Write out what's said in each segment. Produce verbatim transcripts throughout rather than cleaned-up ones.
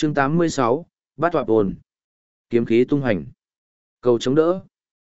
chương tám mươi sáu, Bát Hoạp Ôn. Kiếm khí tung hành. Cầu chống đỡ.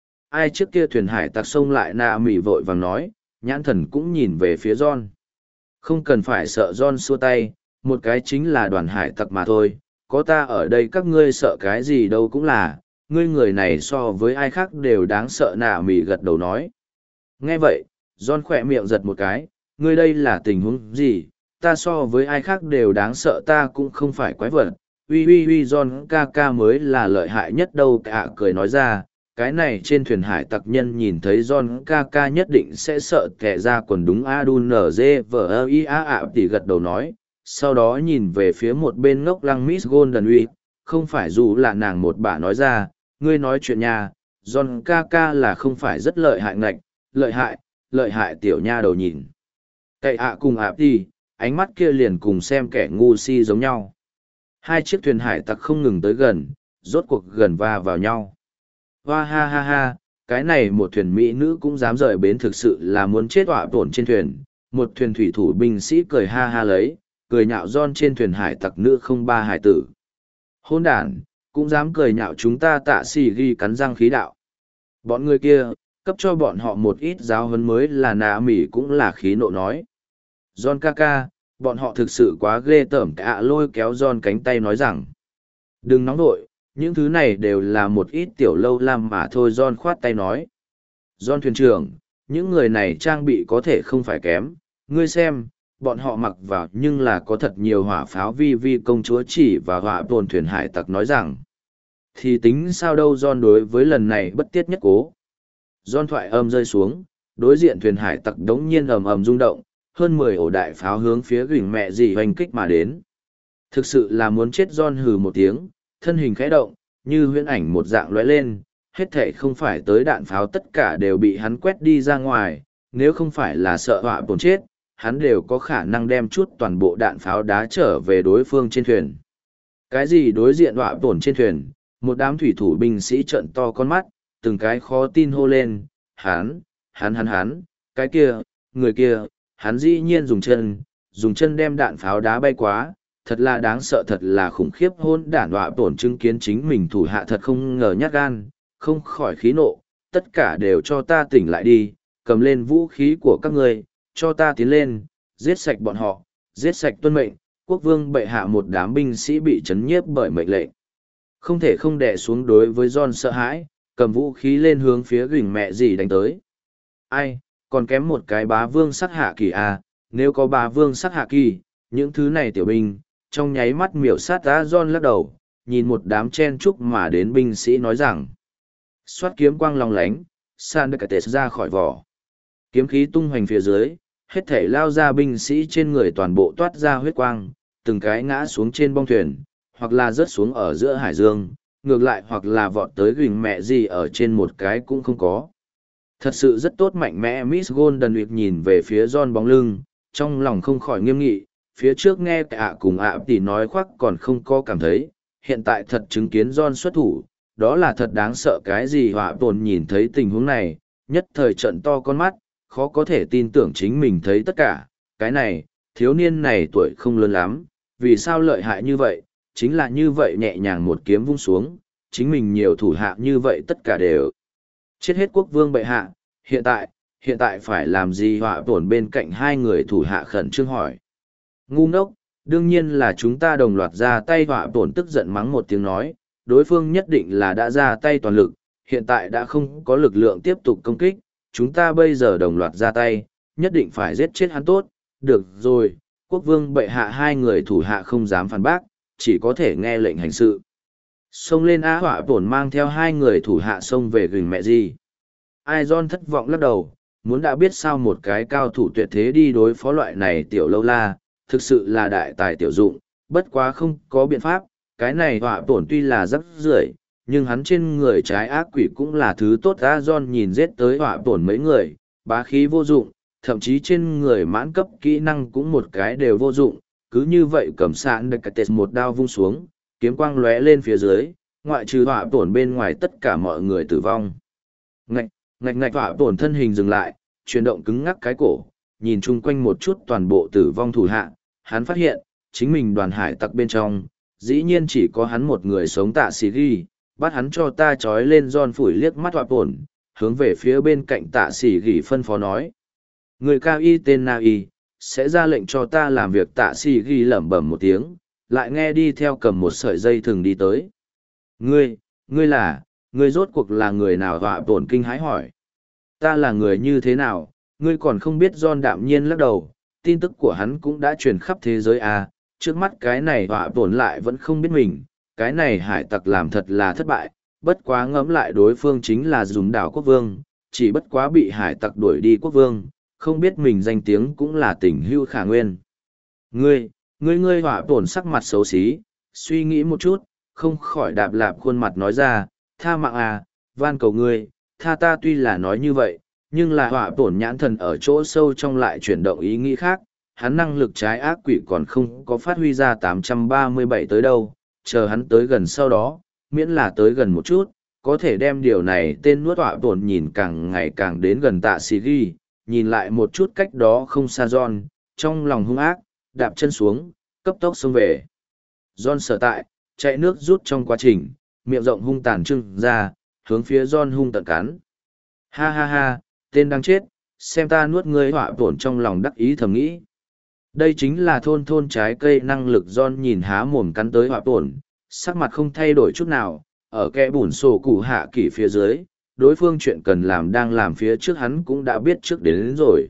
Ai trước kia thuyền hải tặc sông lại nạ mỉ vội vàng nói, nhãn thần cũng nhìn về phía John. Không cần phải sợ John xua tay, một cái chính là đoàn hải tặc mà thôi, có ta ở đây các ngươi sợ cái gì đâu cũng là, ngươi người này so với ai khác đều đáng sợ nạ mỉ gật đầu nói. Nghe vậy, John khỏe miệng giật một cái, ngươi đây là tình huống gì, ta so với ai khác đều đáng sợ ta cũng không phải quái vật. Uy uy uy John ca ca mới là lợi hại nhất đâu cả cười nói ra, cái này trên thuyền hải tặc nhân nhìn thấy John ca ca nhất định sẽ sợ kẻ ra quần đúng Adun nz vờ i a ạ thì gật đầu nói, sau đó nhìn về phía một bên ngốc lăng Miss Golden uy, không phải dù là nàng một bà nói ra, ngươi nói chuyện nha, John ca ca là không phải rất lợi hại ngạch, lợi hại, lợi hại tiểu nha đầu nhìn. Cậy ạ cùng ạ thì, ánh mắt kia liền cùng xem kẻ ngu si giống nhau. Hai chiếc thuyền hải tặc không ngừng tới gần, rốt cuộc gần va vào nhau. Hoa ha ha ha, cái này một thuyền mỹ nữ cũng dám rời bến thực sự là muốn chết họa tổn trên thuyền. Một thuyền thủy thủ binh sĩ cười ha ha lấy, cười nhạo John trên thuyền hải tặc nữ không ba hải tử. Hôn đàn, cũng dám cười nhạo chúng ta tạ xì ghi cắn răng khí đạo. Bọn người kia, cấp cho bọn họ một ít giáo huấn mới là nạ mỉ cũng là khí nộ nói. John ca ca, bọn họ thực sự quá ghê tởm cả lôi kéo John cánh tay nói rằng. Đừng nóng nội, những thứ này đều là một ít tiểu lâu lam mà thôi John khoát tay nói. John thuyền trưởng, những người này trang bị có thể không phải kém, ngươi xem, bọn họ mặc vào nhưng là có thật nhiều hỏa pháo vi vi công chúa chỉ và hỏa tồn thuyền hải tặc nói rằng. Thì tính sao đâu John đối với lần này bất tiết nhất cố. John thoại âm rơi xuống, đối diện thuyền hải tặc đống nhiên ầm ầm rung động, hơn mười ổ đại pháo hướng phía gửi mẹ gì hoành kích mà đến. Thực sự là muốn chết John hừ một tiếng, thân hình khẽ động, như huyễn ảnh một dạng lóe lên, hết thể không phải tới đạn pháo tất cả đều bị hắn quét đi ra ngoài, nếu không phải là sợ họa bổn chết, hắn đều có khả năng đem chút toàn bộ đạn pháo đá trở về đối phương trên thuyền. Cái gì đối diện họa bổn trên thuyền, một đám thủy thủ binh sĩ trợn to con mắt, từng cái khó tin hô lên, hắn, hắn hắn hắn, cái kia, người kia, hắn dĩ nhiên dùng chân, dùng chân đem đạn pháo đá bay quá, thật là đáng sợ thật là khủng khiếp hôn đản đọa tổn chứng kiến chính mình thủ hạ thật không ngờ nhát gan, không khỏi khí nộ, tất cả đều cho ta tỉnh lại đi, cầm lên vũ khí của các ngươi, cho ta tiến lên, giết sạch bọn họ, giết sạch tuân mệnh, quốc vương bệ hạ một đám binh sĩ bị chấn nhiếp bởi mệnh lệnh. Không thể không đè xuống đối với John sợ hãi, cầm vũ khí lên hướng phía gửi mẹ gì đánh tới. Ai, còn kém một cái bá vương sắc hạ kỳ à, nếu có bá vương sắc hạ kỳ, những thứ này tiểu binh, trong nháy mắt miểu sát ra John lắc đầu, nhìn một đám chen chúc mà đến binh sĩ nói rằng. Xoát kiếm quang long lánh, san được cả ra khỏi vỏ. Kiếm khí tung hoành phía dưới, hết thể lao ra binh sĩ trên người toàn bộ toát ra huyết quang, từng cái ngã xuống trên bong thuyền, hoặc là rớt xuống ở giữa hải dương, ngược lại hoặc là vọt tới gửi mẹ gì ở trên một cái cũng không có. Thật sự rất tốt mạnh mẽ Miss Golden Week nhìn về phía John bóng lưng, trong lòng không khỏi nghiêm nghị, phía trước nghe ạ cùng ạ tỷ nói khoác còn không có cảm thấy, hiện tại thật chứng kiến John xuất thủ, đó là thật đáng sợ cái gì họa tồn nhìn thấy tình huống này, nhất thời trận to con mắt, khó có thể tin tưởng chính mình thấy tất cả, cái này, thiếu niên này tuổi không lớn lắm, vì sao lợi hại như vậy, chính là như vậy nhẹ nhàng một kiếm vung xuống, chính mình nhiều thủ hạ như vậy tất cả đều chết hết quốc vương bệ hạ, hiện tại, hiện tại phải làm gì họa tổn bên cạnh hai người thủ hạ khẩn trương hỏi. Ngu ngốc, đương nhiên là chúng ta đồng loạt ra tay họa tổn tức giận mắng một tiếng nói, đối phương nhất định là đã ra tay toàn lực, hiện tại đã không có lực lượng tiếp tục công kích, chúng ta bây giờ đồng loạt ra tay, nhất định phải giết chết hắn tốt, được rồi, quốc vương bệ hạ hai người thủ hạ không dám phản bác, chỉ có thể nghe lệnh hành sự. Xông lên á họa tổn mang theo hai người thủ hạ xông về gửi mẹ gì. Ai John thất vọng lắc đầu, muốn đã biết sao một cái cao thủ tuyệt thế đi đối phó loại này tiểu lâu la, thực sự là đại tài tiểu dụng, bất quá không có biện pháp, cái này họa tổn tuy là rắc rưởi, nhưng hắn trên người trái ác quỷ cũng là thứ tốt. A John nhìn giết tới họa tổn mấy người, bá khí vô dụng, thậm chí trên người mãn cấp kỹ năng cũng một cái đều vô dụng, cứ như vậy cầm sạn được cái một đao vung xuống, kiếm quang lóe lên phía dưới, ngoại trừ họa tổn bên ngoài tất cả mọi người tử vong. Ngạch, ngạch ngạch họa tổn thân hình dừng lại, chuyển động cứng ngắc cái cổ, nhìn chung quanh một chút toàn bộ tử vong thủ hạ, hắn phát hiện, chính mình đoàn hải tặc bên trong, dĩ nhiên chỉ có hắn một người sống tạ xì ghi, bắt hắn cho ta trói lên John phủi liếc mắt hoạp ổn, hướng về phía bên cạnh tạ xì ghi phân phó nói. Người cao y tên Na Y, sẽ ra lệnh cho ta làm việc. Tạ xì ghi lẩm bẩm một tiếng, lại nghe đi theo cầm một sợi dây thừng đi tới. Ngươi, ngươi là, ngươi rốt cuộc là người nào? Hoạp ổn kinh hãi hỏi. Ta là người như thế nào, ngươi còn không biết? John đạm nhiên lắc đầu, tin tức của hắn cũng đã truyền khắp thế giới à, trước mắt cái này họa tổn lại vẫn không biết mình, cái này hải tặc làm thật là thất bại, bất quá ngẫm lại đối phương chính là dùng đảo quốc vương, chỉ bất quá bị hải tặc đuổi đi quốc vương, không biết mình danh tiếng cũng là tình hưu khả nguyên. Ngươi, ngươi ngươi họa tổn sắc mặt xấu xí, suy nghĩ một chút, không khỏi đạp lạp khuôn mặt nói ra, tha mạng à, van cầu ngươi, tha ta. Tuy là nói như vậy, nhưng là họa tổn nhãn thần ở chỗ sâu trong lại chuyển động ý nghĩ khác, hắn năng lực trái ác quỷ còn không có phát huy ra tám trăm ba mươi bảy tới đâu, chờ hắn tới gần sau đó, miễn là tới gần một chút, có thể đem điều này tên nuốt họa tổn nhìn càng ngày càng đến gần tạ xì ghi, nhìn lại một chút cách đó không xa John, trong lòng hung ác, đạp chân xuống, cấp tốc xông về. John sở tại, chạy nước rút trong quá trình, miệng rộng hung tàn trưng ra, hướng phía John hung tận cắn. Ha ha ha, tên đang chết, xem ta nuốt ngươi. Họa tổn trong lòng đắc ý thầm nghĩ. Đây chính là thôn thôn trái cây năng lực. John nhìn há mồm cắn tới họa tổn, sắc mặt không thay đổi chút nào, ở kẽ bùn sổ củ hạ kỷ phía dưới, đối phương chuyện cần làm đang làm phía trước hắn cũng đã biết trước đến, đến rồi.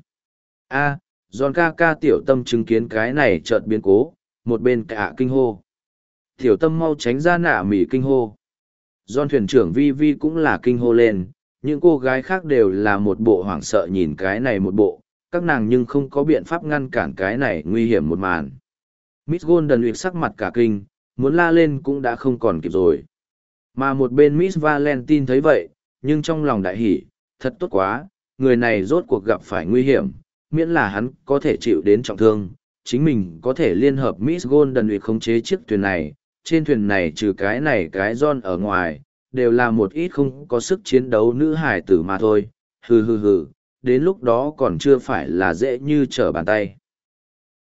A, John ca ca. Tiểu tâm chứng kiến cái này chợt biến cố, một bên cả kinh hô. Tiểu tâm mau tránh ra. Nạ mỉ kinh hô. John thuyền trưởng Vi Vi cũng là kinh hô lên, những cô gái khác đều là một bộ hoảng sợ nhìn cái này một bộ, các nàng nhưng không có biện pháp ngăn cản cái này nguy hiểm một màn. Miss Golden uyệt sắc mặt cả kinh, muốn la lên cũng đã không còn kịp rồi. Mà một bên Miss Valentine thấy vậy, nhưng trong lòng đại hỉ, thật tốt quá, người này rốt cuộc gặp phải nguy hiểm, miễn là hắn có thể chịu đến trọng thương, chính mình có thể liên hợp Miss Golden uyệt khống chế chiếc thuyền này, trên thuyền này trừ cái này cái John ở ngoài, đều là một ít không có sức chiến đấu nữ hải tử mà thôi, hừ hừ hừ, đến lúc đó còn chưa phải là dễ như trở bàn tay.